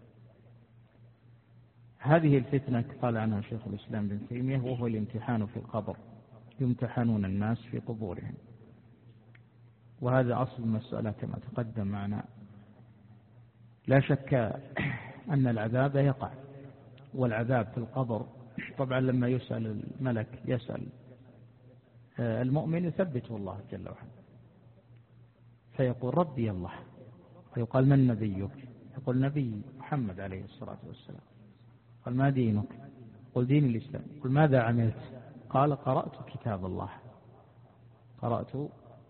هذه الفتنة قال عنها شيخ الإسلام بن تيمية وهو الامتحان في القبر، يمتحنون الناس في قبورهم، وهذا أصل المسألة كما تقدم معنا. لا شك أن العذاب يقع، والعذاب في القبر طبعا لما يسأل الملك يسأل المؤمن يثبته الله جل وعلا، فيقول ربي الله، فيقال من نبيك؟ يقول نبي محمد عليه الصلاة والسلام. قال ما دينك؟ قل دين الإسلام. قل ماذا عملت؟ قال قرأت كتاب الله قرأت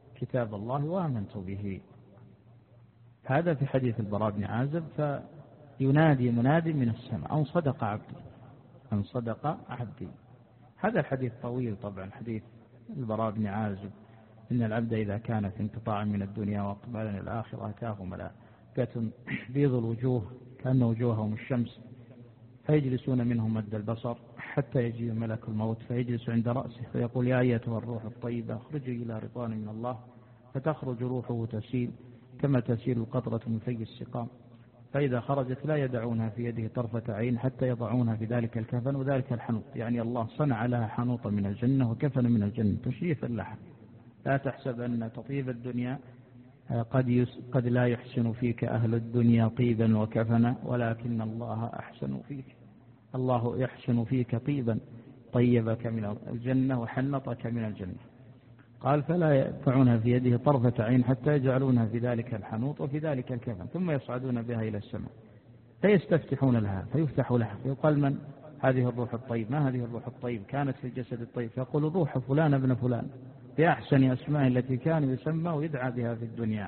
كتاب الله وآمنت به. هذا في حديث البراء بن عازب. ينادي منادي من السماء أن صدق عبدي أن صدق عبدي. هذا الحديث طويل طبعا، حديث البراء بن عازب إن العبد إذا كان في انقطاع من الدنيا وأقبالا الآخرة أتاه ملائكة بيض الوجوه كأن وجوههم الشمس فيجلسون منهم مد البصر حتى يجي ملك الموت فيجلس عند رأسه فيقول يا أيتها الروح الطيبة اخرجي إلى رضوان من الله، فتخرج روحه تسيل كما تسيل القطرة من في السقام، فإذا خرجت لا يدعونها في يده طرفة عين حتى يضعونها في ذلك الكفن وذلك الحنوط، يعني الله صنع لها حنوطا من الجنة وكفن من الجنة تشريفا لها. لا تحسب أن تطيب الدنيا قد, يس قد لا يحسن فيك أهل الدنيا طيبا وكفنا، ولكن الله أحسن فيك، الله يحسن فيك طيبا، طيبك من الجنة وحنطك من الجنة. قال فلا يدفعونها في يده طرفة عين حتى يجعلونها في ذلك الحنوط وفي ذلك الكفن، ثم يصعدون بها إلى السماء فيستفتحون لها فيفتح لها فيقال من هذه الروح الطيب؟ ما هذه الروح الطيب؟ كانت في الجسد الطيب، فيقول روح فلان ابن فلان بأحسن أسماء التي كان يسمى ويدعى بها في الدنيا.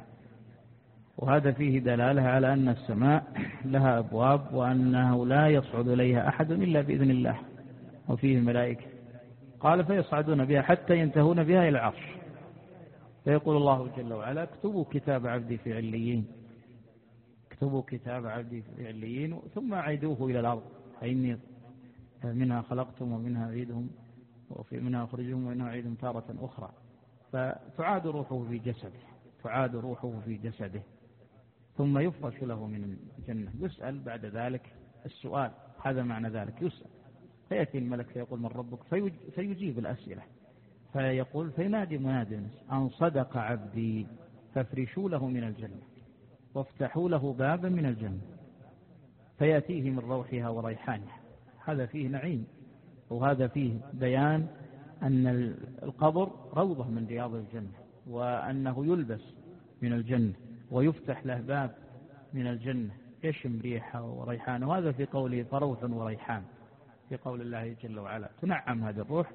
وهذا فيه دلالة على أن السماء لها أبواب وأنه لا يصعد إليها أحد إلا بإذن الله وفيه ملائكة. قال فيصعدون بها حتى ينتهون بها إلى العرش، فيقول الله جل وعلا اكتبوا كتاب عبدي في عليين، اكتبوا كتاب عبدي في عليين ثم أعيدوه إلى الأرض، فإني منها خلقتم ومنها أعيدهم وفي منها أخرجهم ومنها أعيدهم تارة أخرى. فتعاد روحه في جسده، تعاد روحه في جسده ثم يفرش له من الجنة. يسأل بعد ذلك السؤال، هذا معنى ذلك، يسأل فيأتي الملك فيقول من ربك فيجيب الأسئلة، فيقول فينادي منادي أن صدق عبدي فافرشوا له من الجنة وافتحوا له بابا من الجنة فيأتيه من روحها وريحانها. هذا فيه نعيم، وهذا فيه بيان أن القبر روضة من رياض الجنة، وأنه يلبس من الجنة ويفتح له باب من الجنة يشم ريحه وريحانه. وهذا في قوله فروح وريحان، في قول الله جل وعلا تنعم هذه الروح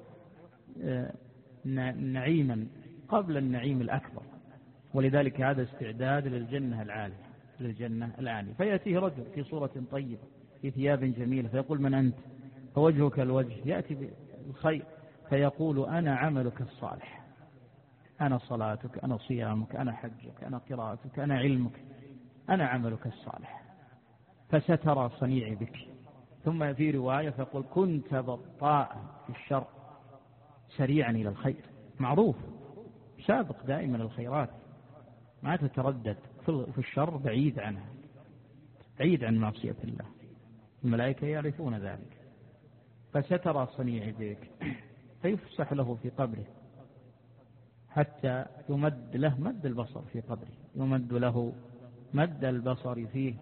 نعيما قبل النعيم الأكبر، ولذلك هذا استعداد للجنة العالية، للجنة العالية. فيأتيه رجل في صورة طيبة في ثياب جميلة فيقول من أنت؟ فوجهك الوجه، يأتي بالخير فيقول أنا عملك الصالح، أنا صلاتك، أنا صيامك، أنا حجك، أنا قراءتك، أنا علمك، أنا عملك الصالح، فسترى صنيعي بك. ثم في رواية فيقول كنت بطاء في الشر سريعا إلى الخير، معروف سابق دائما الخيرات، ما تتردد في الشر، بعيد عنها، بعيد عن معصية الله، الملائكة يعرفون ذلك. فسترى صنيعي بك فيفسح له في قبره حتى يمد له مد البصر في قبره، يمد له مد البصر فيه.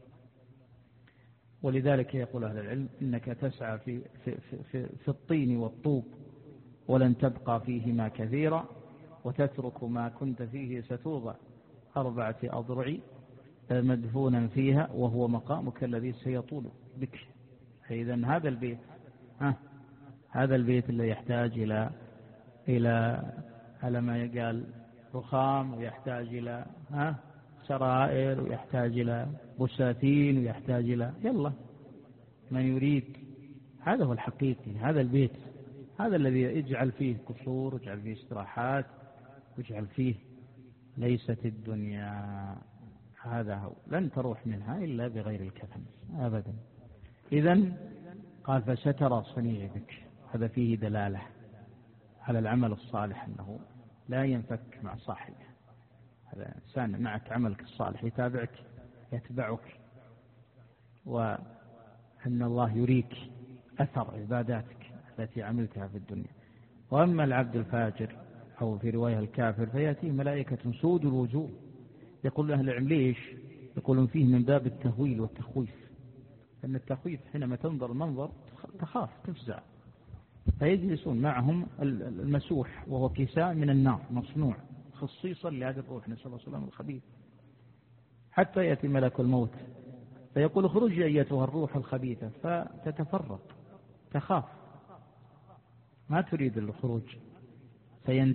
ولذلك يقول أهل العلم إنك تسعى في, في, في, في, في الطين والطوب ولن تبقى فيهما كثيرا، وتترك ما كنت فيه ستوضع أربعة أضرع مدفونا فيها وهو مقامك الذي سيطول بك. فإذا هذا البيت ها هذا البيت اللي يحتاج إلى إلى على ما يقال رخام، ويحتاج إلى ها سرائر، ويحتاج إلى بساتين، ويحتاج إلى يلا من يريد. هذا هو الحقيقي، هذا البيت، هذا الذي يجعل فيه قصور، يجعل فيه استراحات، يجعل فيه ليست الدنيا. هذا هو، لن تروح منها إلا بغير الكفن أبدا. إذن قال فسترى صنيعي بك، هذا فيه دلالة على العمل الصالح أنه لا ينفك مع صاحبه. هذا إنسان معك عملك الصالح يتابعك يتبعك، وأن الله يريك أثر عباداتك التي عملتها في الدنيا. وأما العبد الفاجر أو في رواية الكافر فيأتيه ملائكة سود الوجوه، يقول أهل العلم ليش؟ يقولون فيه من باب التهويل والتخويف، أن التخويف حينما تنظر المنظر تخاف تفزع، فيجلسون معهم المسوح وهو كساء من النار مصنوع خصيصا لهذه الروح، نسأل الله السلامة الخبيث، حتى يأتي ملك الموت فيقول اخرجي أيتها الروح الخبيثة، فتتفرق تخاف ما تريد الخروج،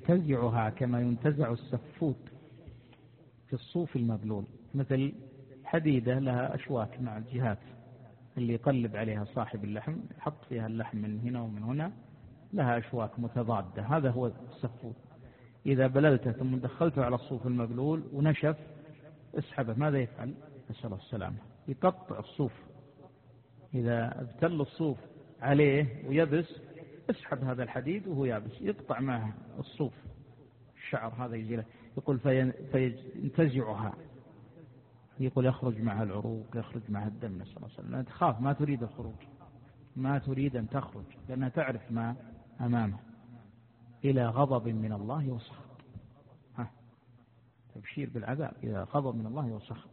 فينتزعها كما ينتزع السفوت في الصوف المبلول، مثل حديدة لها أشواك مع الجهات اللي يقلب عليها صاحب اللحم، يحط فيها اللحم من هنا ومن هنا، لها أشواك متضادة. هذا هو السفود. إذا بللته ثم دخلته على الصوف المبلول ونشف اسحبه، ماذا يفعل؟ نسأل الله السلامة، يقطع الصوف. إذا ابتل الصوف عليه ويبس اسحب هذا الحديد وهو يابس، يقطع معه الصوف، الشعر هذا يزيله. يقول فينتزعها، يقول يخرج معها العروق، يخرج معها الدم، نسأل الله السلامة. تخاف، ما تريد الخروج، ما تريد أن تخرج، لأنها تعرف ما أمامه، إلى غضب من الله وسخط. ها، تبشير بالعذاب إلى غضب من الله وسخط.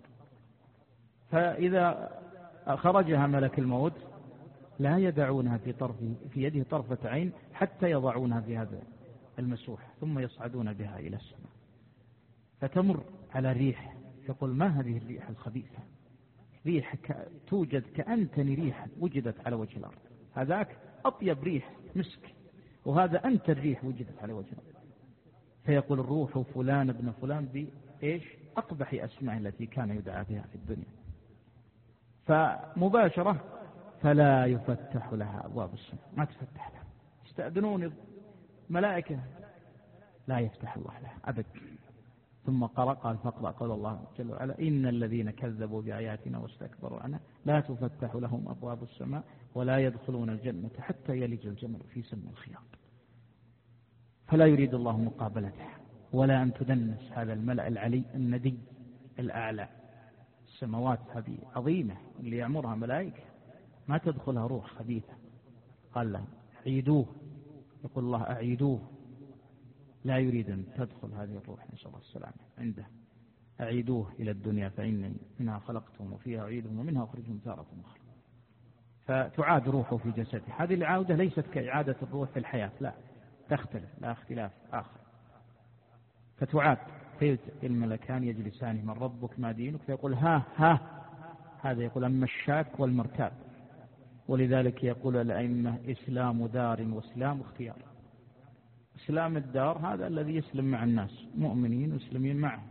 فإذا خرجها ملك الموت لا يدعونها في طرف في يده طرفة عين حتى يضعونها في هذا المسوح، ثم يصعدون بها إلى السماء، فتمر على ريح. يقول ما هذه الريح الخبيثة؟ ريح توجد كأنتن ريح وجدت على وجه الأرض. هذاك أطيب ريح مسك، وهذا أنت الريح وجدت على وجه الأرض. فيقول الروح فلان ابن فلان بإيش؟ أقبح أسماء التي كان يدعى بها في الدنيا. فمباشرة فلا يفتح لها أبواب السماء، ما تفتح لها. يستأذنون ملائكة لا يفتح الله لها أبدا. ثم قرأ قال فاقرأ قول الله جل وعلا إن الذين كذبوا بآياتنا واستكبروا عنها لا تفتح لهم أبواب السماء ولا يدخلون الجنة حتى يلج الجمل في سم الخياط. فلا يريد الله مقابلتها ولا أن تدنس هذا الملأ العلي الندي الأعلى. السماوات هذه عظيمة اللي يعمرها ملائكة، ما تدخلها روح خبيثة. قال له عيدوه، يقول الله أعيدوه، لا يريد أن تدخل هذه الروح نسأل الله السلامة عنده. أعيدوه إلى الدنيا فإني منها خلقتهم وفيها أعيدهم ومنها أخرجهم تارة أخرى. فتعاد روحه في جسده. هذه العودة ليست كإعادة الروح في الحياة، لا، تختلف، لا اختلاف آخر. فتعاد فيت الملكان يجلسان من ربك ما دينك، فيقول ها ها، هذا يقول أما الشاك والمرتاب. ولذلك يقول الأئمة إسلام دار وإسلام اختيار. إسلام الدار هذا الذي يسلم مع الناس، مؤمنين مسلمين معه،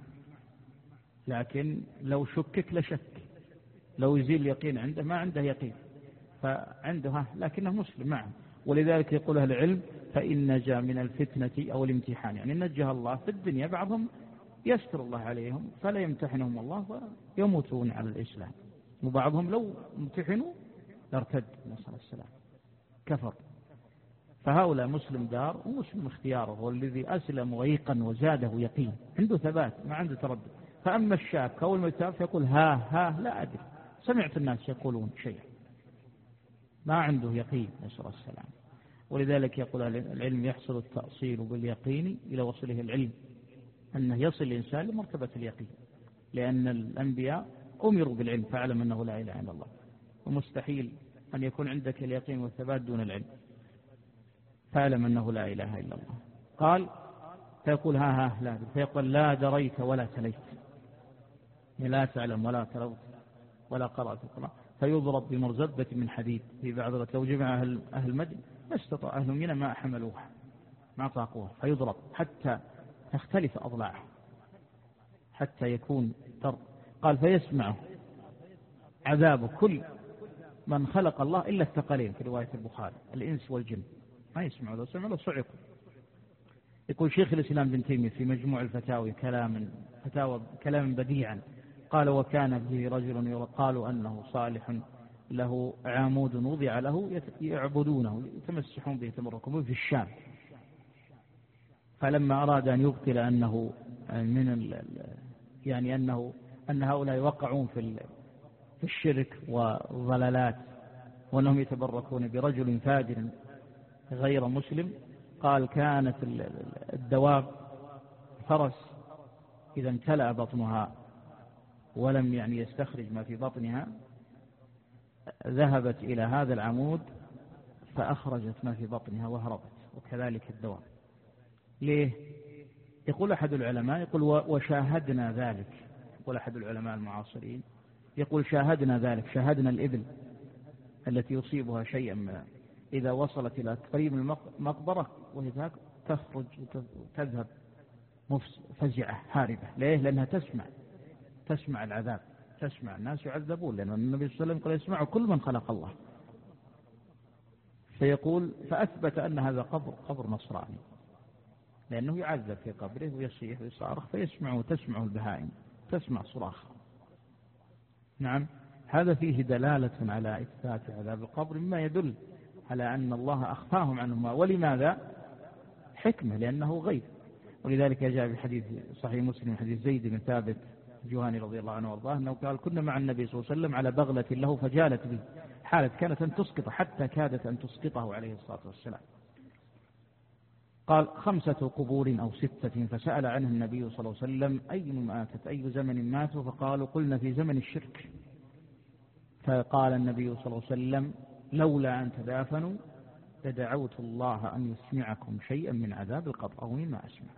لكن لو شكك لشك، لو يزيل اليقين عنده ما عنده يقين، فعنده لكنه مسلم معه. ولذلك يقول أهل العلم فإن نجا من الفتنة أو الامتحان، يعني نجها الله في الدنيا، بعضهم يستر الله عليهم فلا يمتحنهم الله ويموتون على الإسلام، وبعضهم لو امتحنوا لارتد نسأل السلام كفر. فهؤلاء مسلم دار ومسلم اختياره، هو الذي أسلم ويقن وزاده يقين، عنده ثبات ما عنده تردد. فأما الشاك أو المرتاب فيقول ها ها لا أدري، سمعت الناس يقولون شيء، ما عنده يقين نسأل الله السلام. ولذلك يقول العلم يحصل التأصيل باليقين إلى وصله العلم، أنه يصل الإنسان لمرتبة اليقين، لأن الأنبياء أمروا بالعلم فاعلم أنه لا إله إلا الله، ومستحيل أن يكون عندك اليقين والثبات دون العلم، فاعلم أنه لا إله إلا الله. قال فيقول ها ها لا، فيقول لا دريت ولا تليت، لا تعلم ولا تلوت ولا قرأت القرآن، فيضرب بمرزبة من حديد. في بعض لو جمع أهل, أهل مدن ما استطاع أهل منا ما حملوها ما طاقوها، فيضرب حتى تختلف أضلاعه حتى يكون تر. قال فيسمعه عذاب كل من خلق الله إلا الثقلين في رواية البخاري، الإنس والجن ما يسمعوا، لو سمعوا صعقوا. يقول شيخ الإسلام بن تيمية في مجموع الفتاوي كلام فتاوى كلام بديعا، قال وكان به رجل يقال أنه صالح له عمود وضع له يعبدونه يتمسحون به يتمركون في الشام، فلما أراد أن يبطل أنه من يعني أنه أن هؤلاء يوقعون في في الشرك والضلالات وأنهم يتبركون برجل فاجر غير مسلم، قال كانت الدواب فرس إذا امتلأ بطنها ولم يعني يستخرج ما في بطنها ذهبت إلى هذا العمود فأخرجت ما في بطنها وهربت، وكذلك الدواب. ليه؟ يقول أحد العلماء يقول وشاهدنا ذلك، يقول أحد العلماء المعاصرين يقول شاهدنا ذلك، شاهدنا الإبل التي يصيبها شيئا ما إذا وصلت إلى قريب المقبرة وهي تخرج وتذهب فزعة هاربة. ليه؟ لأنها تسمع تسمع العذاب تسمع الناس يعذبون، لأن النبي صلى الله عليه وسلم قال يسمع كل من خلق الله. فيقول فأثبت أن هذا قبر قبر نصراني، لأنه يعذب في قبره ويصيح ويصارخ فيسمعه تسمعه البهائم، تسمع صراخ. نعم، هذا فيه دلالة على إثبات عذاب القبر، مما يدل على أن الله أخفاهم عنهما. ولماذا؟ حكمة، لأنه غيب. ولذلك جاء في حديث صحيح مسلم حديث زيد بن ثابت الجهني رضي الله عنه وارضاه أنه قال كنا مع النبي صلى الله عليه وسلم على بغلة له فجالت به، حالة كانت أن تسقط حتى كادت أن تسقطه عليه الصلاة والسلام. قال خمسة قبور أو ستة، فسأل عنه النبي صلى الله عليه وسلم أي ماتت أي زمن ماتوا، فقالوا قلنا في زمن الشرك. فقال النبي صلى الله عليه وسلم لولا أن تدافنوا لدعوت الله أن يسمعكم شيئا من عذاب القبر أو مما أسمع.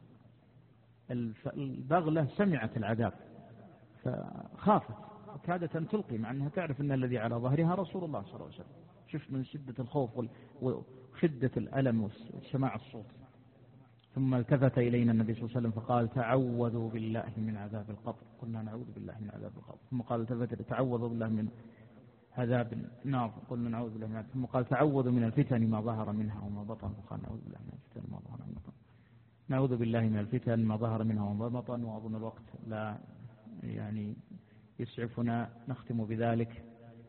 البغلة سمعت العذاب فخافت وكادت أن تلقي، مع أنها تعرف أن الذي على ظهرها رسول الله صلى الله عليه وسلم. شفت من شدة الخوف وشدة الألم وسماع الصوت. ثم التفت إلينا النبي صلى الله عليه وسلم فقال تعوذوا بالله من عذاب القبر. قلنا نعوذ بالله من عذاب القبر. ثم قال التفت تعوذوا بالله من عذاب النار. قلنا نعوذ بالله من عذاب. ثم قال تعوذوا من الفتن ما ظهر منها وما بطن. وقال نعوذ بالله من الفتن ما ظهر منها وما بطن. نعوذ بالله من الفتن ما ظهر منها وما بطن. وأظن الوقت لا يعني يسعفنا، نختم بذلك،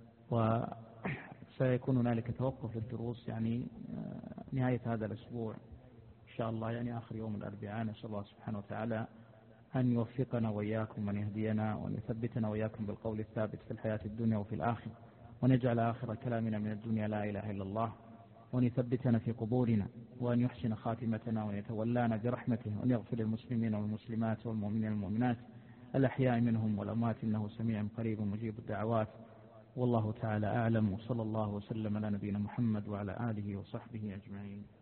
وسيكون هنالك توقف الدروس يعني نهاية هذا الأسبوع إن شاء الله، يعني آخر يوم الأربعاء. نسأل الله سبحانه وتعالى أن يوفقنا وإياكم وأن يهدينا وأن يثبتنا وإياكم بالقول الثابت في الحياة الدنيا وفي الآخرة، وأن يجعل آخر كلامنا من الدنيا لا إله إلا الله، وأن يثبتنا في قبورنا، وأن يحسن خاتمتنا، وأن يتولانا برحمته، وأن يغفر للمسلمين والمسلمات والمؤمنين والمؤمنات الأحياء منهم والأموات، إنه سميع قريب مجيب الدعوات. والله تعالى أعلم، وصلى الله وسلم على نبينا محمد وعلى آله وصحبه أجمعين.